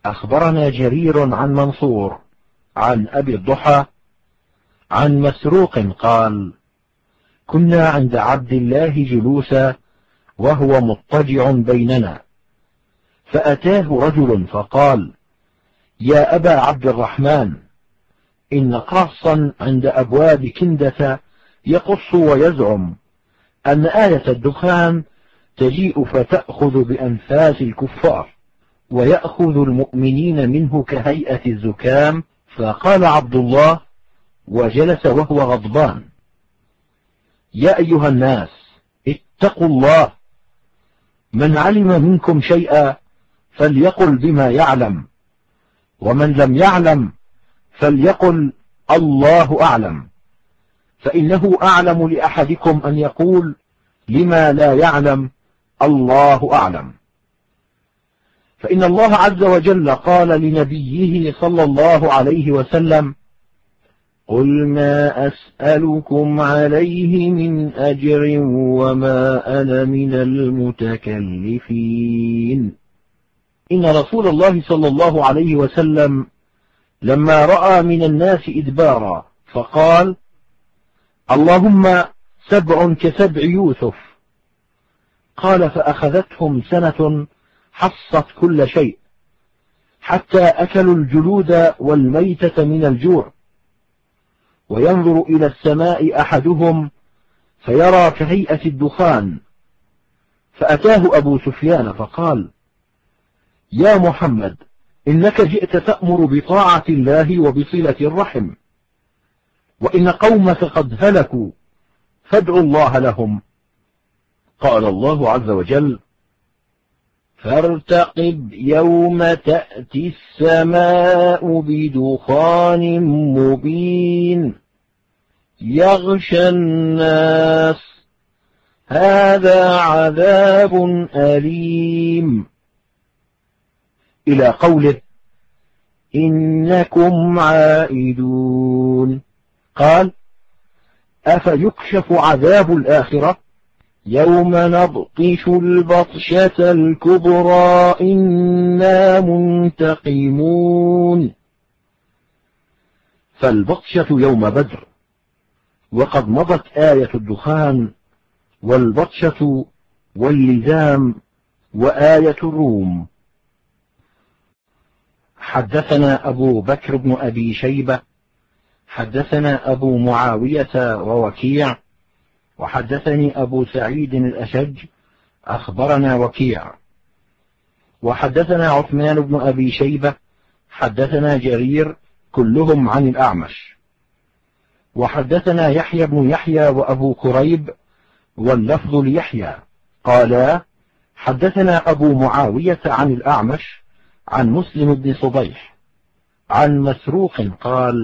أخبرنا جرير عن منصور عن أبي الضحى عن مسروق قال: كنا عند عبد الله جلوسا وهو مضطجع بيننا، فأتاه رجل فقال: يا أبا عبد الرحمن، إن قاصا عند أبواب كندة يقص ويزعم أن آية الدخان تجيء فتأخذ بأنفاس الكفار ويأخذ المؤمنين منه كهيئة الزكام. فقال عبد الله وجلس وهو غضبان: يا أيها الناس، اتقوا الله، من علم منكم شيئا فليقل بما يعلم، ومن لم يعلم فليقل الله أعلم، فإنه أعلم لأحدكم أن يقول لما لا يعلم الله أعلم. فإن الله عز وجل قال لنبيه صلى الله عليه وسلم: قل ما أسألكم عليه من أجر وما أنا من المتكلفين. إن رسول الله صلى الله عليه وسلم لما رأى من الناس إدبارا فقال: اللهم 7 كسبع يوسف. قال: فأخذتهم سنة حصت كل شيء، حتى أكلوا الجلود والميتة من الجوع. وينظر إلى السماء أحدهم فيرى كهيئة الدخان، فأتاه أبو سفيان فقال: يا محمد، إنك جئت تأمر بطاعة الله وبصلة الرحم، وإن قومك قد هلكوا، فادعوا الله لهم. قال الله عز وجل: فارتقب يوم تأتي السماء بدخان مبين يغشى الناس، هذا عذاب أليم، إلى قوله: إنكم عائدون. قال: أفيكشف عذاب الآخرة يوم نبطش البطشة الكبرى إنا منتقمون. فالبطشة يوم بدر، وقد مضت آية الدخان والبطشة واللزام وآية الروم. حدثنا أبو بكر بن أبي شيبة حدثنا أبو معاوية ووكيع وحدثني أبو سعيد الأشج أخبرنا وكيع وحدثنا عثمان بن أبي شيبة حدثنا جرير كلهم عن الأعمش وحدثنا يحيى بن يحيى وأبو كريب واللفظ ليحيى قالا: حدثنا أبو معاوية عن الأعمش عن مسلم بن صبيح عن مسروق قال: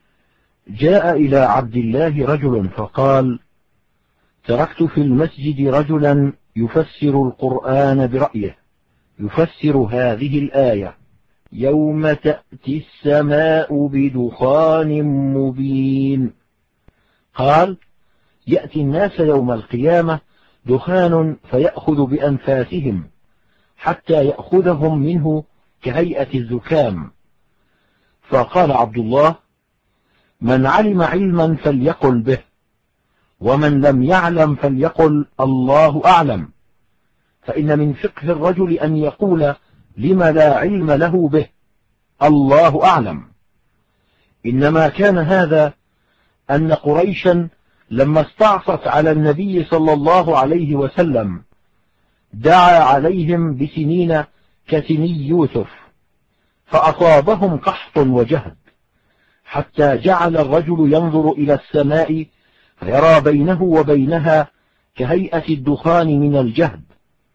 جاء إلى عبد الله رجل فقال: تركت في المسجد رجلا يفسر القرآن برأيه، يفسر هذه الآية: يوم تأتي السماء بدخان مبين. قال: يأتي الناس يوم القيامة دخان فيأخذ بأنفاسهم حتى يأخذهم منه كهيئة الزكام. فقال عبد الله: من علم علما فليقل به، ومن لم يعلم فليقل الله أعلم، فإن من فقه الرجل أن يقول لما لا علم له به الله أعلم. إنما كان هذا أن قريشا لما استعصت على النبي صلى الله عليه وسلم دعا عليهم بسنين كسني يوسف، فأصابهم قحط وجهد، حتى جعل الرجل ينظر إلى السماء فيرى بينه وبينها كهيئة الدخان من الجهد،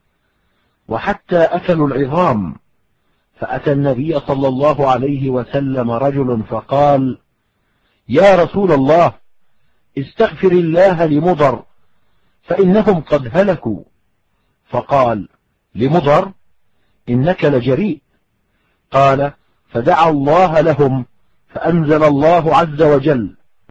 وحتى أكلوا العظام. فأتى النبي صلى الله عليه وسلم رجل فقال: يا رسول الله، استغفر الله لمضر فإنهم قد هلكوا. فقال: لمضر؟ إنك لجريء. قال: فدعا الله لهم فأنزل الله عز وجل: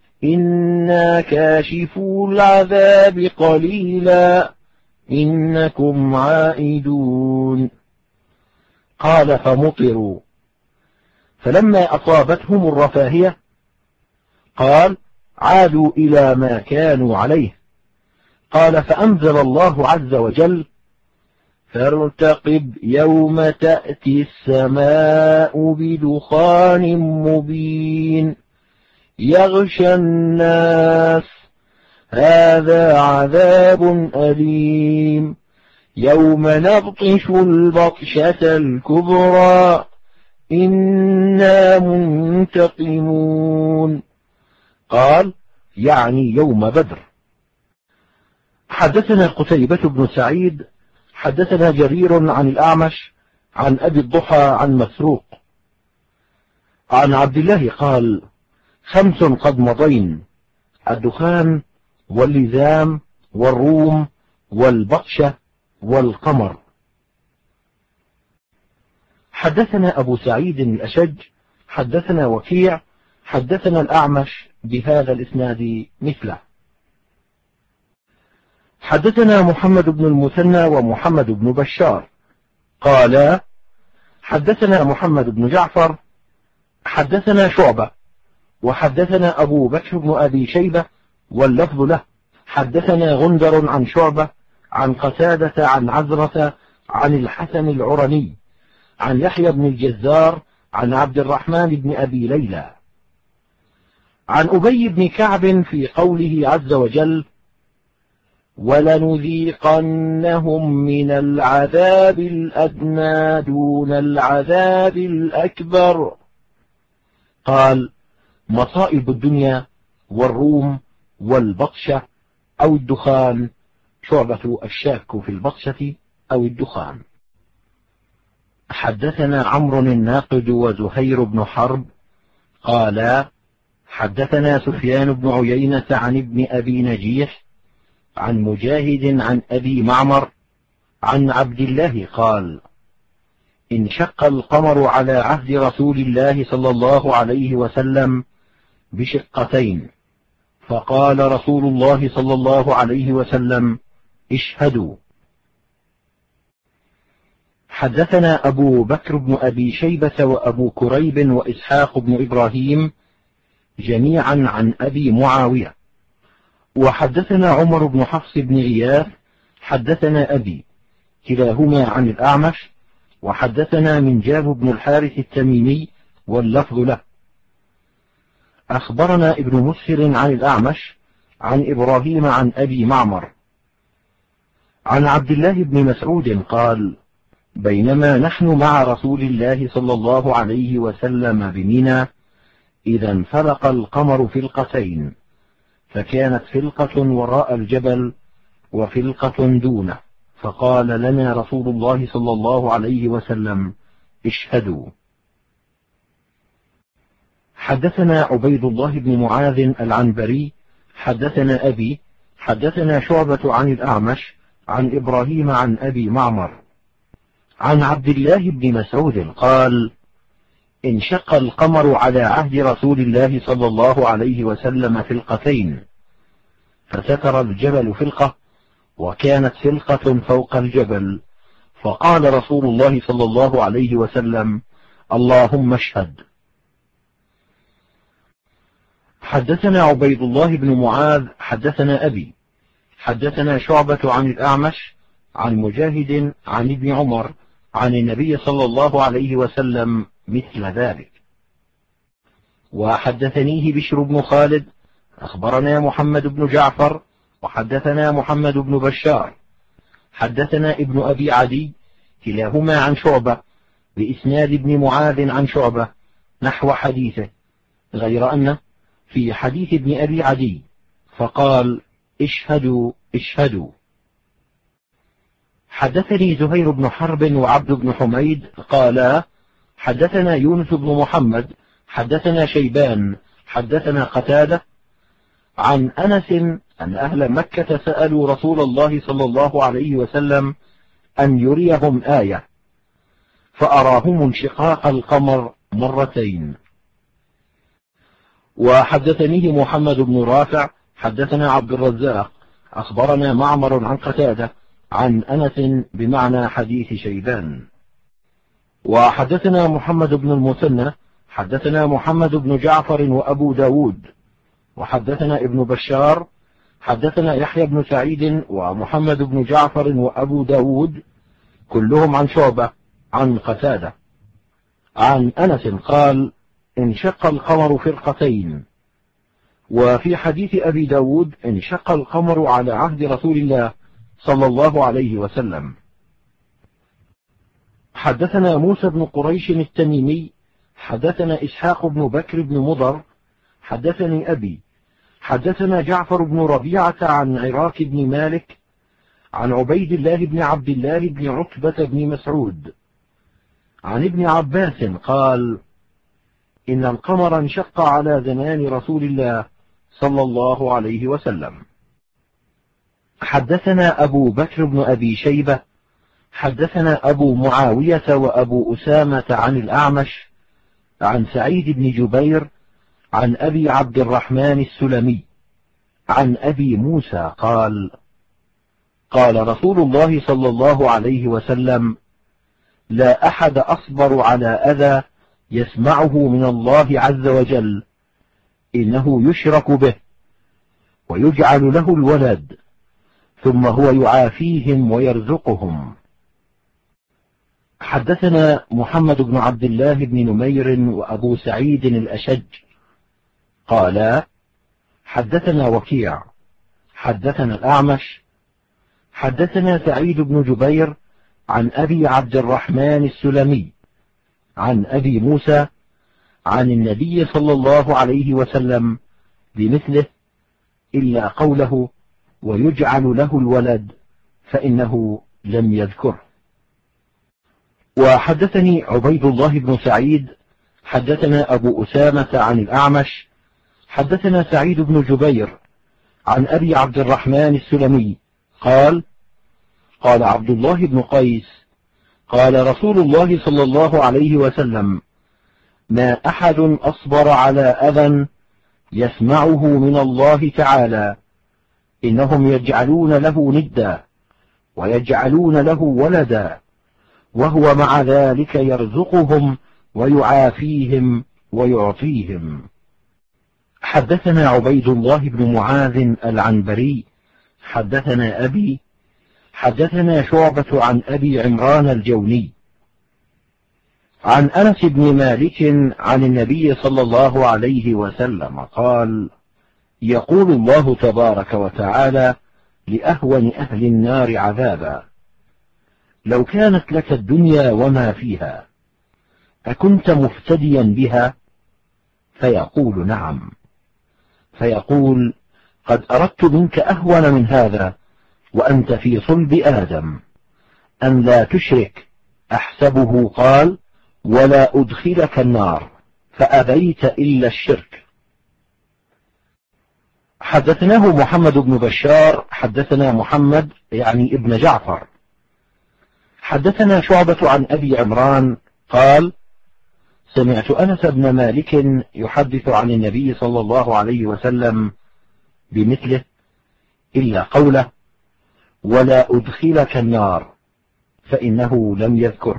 إنا كاشفو العذاب قليلا إنكم عائدون. قال: فمطروا فلما أصابتهم الرفاهية قال عادوا إلى ما كانوا عليه. قال فأنزل الله عز وجل فارتقب يوم تأتي السماء بدخان مبين يغشى الناس هذا عذاب أليم يوم نبطش البطشة الكبرى إنا منتقمون. قال يعني يوم بدر. حدثنا قتيبة بن سعيد حدثنا جرير عن الأعمش عن أبي الضحى عن مسروق عن عبد الله قال 5 قد مضين: الدخان واللزام والروم والبطشة والقمر. حدثنا أبو سعيد الأشج حدثنا وكيع حدثنا الأعمش بهذا الإسناد مثله. حدثنا محمد بن المثنى ومحمد بن بشار قالا حدثنا محمد بن جعفر حدثنا شعبة وحدثنا أبو بكر بن أبي شيبة واللفظ له. حدثنا غندر عن شعبة عن قتادة عن عزرة عن الحسن العرني عن يحيى بن الجزار عن عبد الرحمن بن أبي ليلى عن أبي بن كعب في قوله عز وجل ولنذيقنهم من العذاب الأدنى دون العذاب الأكبر. قال مصائب الدنيا والروم والبطشة أو الدخان. شعبة الشاك في البطشة أو الدخان. حدثنا عمرو الناقد وزهير بن حرب قالا حدثنا سفيان بن عيينة عن ابن أبي نجيح عن مجاهد عن أبي معمر عن عبد الله قال انشق القمر على عهد رسول الله صلى الله عليه وسلم بشقتين، فقال رسول الله صلى الله عليه وسلم اشهدوا. حدثنا أبو بكر بن أبي شيبة وأبو كريب وإسحاق بن إبراهيم جميعا عن أبي معاوية. وحدثنا عمر بن حفص بن غياث حدثنا أبي كلاهما عن الأعمش وحدثنا منجاب بن الحارث التميمي واللفظ له. أخبرنا ابن مسهر عن الأعمش عن إبراهيم عن أبي معمر عن عبد الله بن مسعود قال بينما نحن مع رسول الله صلى الله عليه وسلم بمنى إذا انفلق القمر فلقتين، فكانت فلقة وراء الجبل وفلقة دونه، فقال لنا رسول الله صلى الله عليه وسلم اشهدوا. حدثنا عبيد الله بن معاذ العنبري حدثنا أبي حدثنا شعبة عن الأعمش عن إبراهيم عن أبي معمر عن عبد الله بن مسعود قال انشق القمر على عهد رسول الله صلى الله عليه وسلم فلقتين، فستر الجبل فلقة وكانت فلقة فوق الجبل، فقال رسول الله صلى الله عليه وسلم اللهم اشهد. حدثنا عبيد الله بن معاذ حدثنا أبي حدثنا شعبة عن الأعمش عن مجاهد عن ابن عمر عن النبي صلى الله عليه وسلم مثل ذلك. وحدثنيه بشر بن خالد أخبرنا محمد بن جعفر وحدثنا محمد بن بشار حدثنا ابن أبي عدي كلاهما عن شعبة بإسناد ابن معاذ عن شعبة نحو حديثه، غير أنه في حديث ابن أبي عدي فقال اشهدوا اشهدوا. حدثني زهير بن حرب وعبد بن حميد قالا حدثنا يونس بن محمد حدثنا شيبان حدثنا قتادة عن أنس أن أهل مكة سألوا رسول الله صلى الله عليه وسلم أن يريهم آية، فأراهم انشقاق القمر مرتين. وحدثنيه محمد بن رافع حدثنا عبد الرزاق أخبرنا معمر عن قتادة عن أنس بمعنى حديث شيبان. وحدثنا محمد بن المثنى حدثنا محمد بن جعفر وأبو داود وحدثنا ابن بشار حدثنا يحيى بن سعيد ومحمد بن جعفر وأبو داود كلهم عن شعبة عن قتادة عن أنس قال انشق القمر فرقتين. وفي حديث أبي داود انشق القمر على عهد رسول الله صلى الله عليه وسلم. حدثنا موسى بن قريش التميمي حدثنا إسحاق بن بكر بن مضر حدثني أبي حدثنا جعفر بن ربيعة عن عراك بن مالك عن عبيد الله بن عبد الله بن عتبة بن مسعود عن ابن عباس قال إن القمر انشق على زمان رسول الله صلى الله عليه وسلم. حدثنا أبو بكر بن أبي شيبة حدثنا أبو معاوية وأبو أسامة عن الأعمش عن سعيد بن جبير عن أبي عبد الرحمن السلمي عن أبي موسى قال قال رسول الله صلى الله عليه وسلم لا أحد أصبر على أذى يسمعه من الله عز وجل إنه يشرك به ويجعل له الولد ثم هو يعافيهم ويرزقهم. حدثنا محمد بن عبد الله بن نمير وأبو سعيد الأشج قالا حدثنا وكيع حدثنا الأعمش حدثنا سعيد بن جبير عن أبي عبد الرحمن السلمي عن أبي موسى عن النبي صلى الله عليه وسلم بمثله إلا قوله ويجعل له الولد فإنه لم يذكره. وحدثني عبيد الله بن سعيد حدثنا أبو أسامة عن الأعمش حدثنا سعيد بن جبير عن أبي عبد الرحمن السلمي قال قال عبد الله بن قيس قال رسول الله صلى الله عليه وسلم ما أحد أصبر على أذى يسمعه من الله تعالى إنهم يجعلون له ندا ويجعلون له ولدا وهو مع ذلك يرزقهم ويعافيهم ويعطيهم. حدثنا عبيد الله بن معاذ العنبري حدثنا أبي حدثنا شعبة عن أبي عمران الجوني عن أنس بن مالك عن النبي صلى الله عليه وسلم قال يقول الله تبارك وتعالى لأهون أهل النار عذابا لو كانت لك الدنيا وما فيها أكنت مفتديا بها؟ فيقول نعم، فيقول قد أردت منك أهون من هذا وأنت في صلب آدم أن لا تشرك. أحسبه قال ولا أدخلك النار فأبيت إلا الشرك. حدثناه محمد بن بشار حدثنا محمد يعني ابن جعفر حدثنا شعبة عن أبي عمران قال سمعت أنس بن مالك يحدث عن النبي صلى الله عليه وسلم بمثله إلا قوله ولا أدخلك النار فإنه لم يذكر.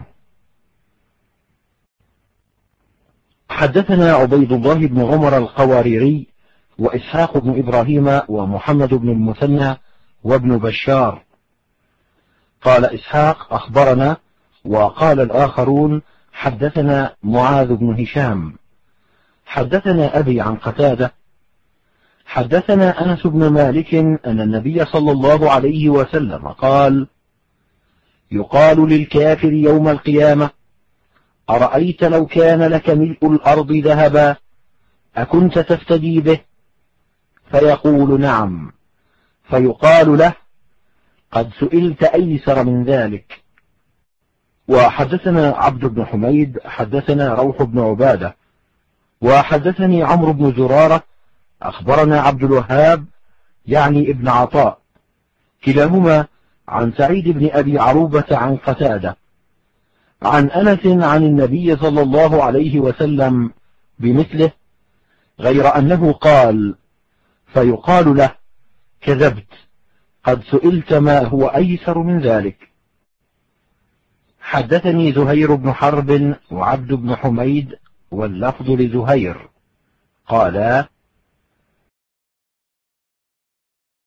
حدثنا عبيد الله بن عمر القواريري وإسحاق بن إبراهيم ومحمد بن المثنى وابن بشار قال إسحاق أخبرنا وقال الآخرون حدثنا معاذ بن هشام حدثنا أبي عن قتادة حدثنا أنس بن مالك أن النبي صلى الله عليه وسلم قال يقال للكافر يوم القيامة أرأيت لو كان لك ملء الأرض ذهبا أكنت تفتدي به؟ فيقول نعم، فيقال له قد سئلت أيسر من ذلك. وحدثنا عبد بن حميد حدثنا روح بن عبادة وحدثني عمرو بن زرارة أخبرنا عبد الوهاب يعني ابن عطاء كلاهما عن سعيد بن أبي عروبة عن قتادة عن أنس عن النبي صلى الله عليه وسلم بمثله غير أنه قال فيقال له كذبت قد سئلت ما هو أيسر من ذلك. حدثني زهير بن حرب وعبد بن حميد واللفظ لزهير قال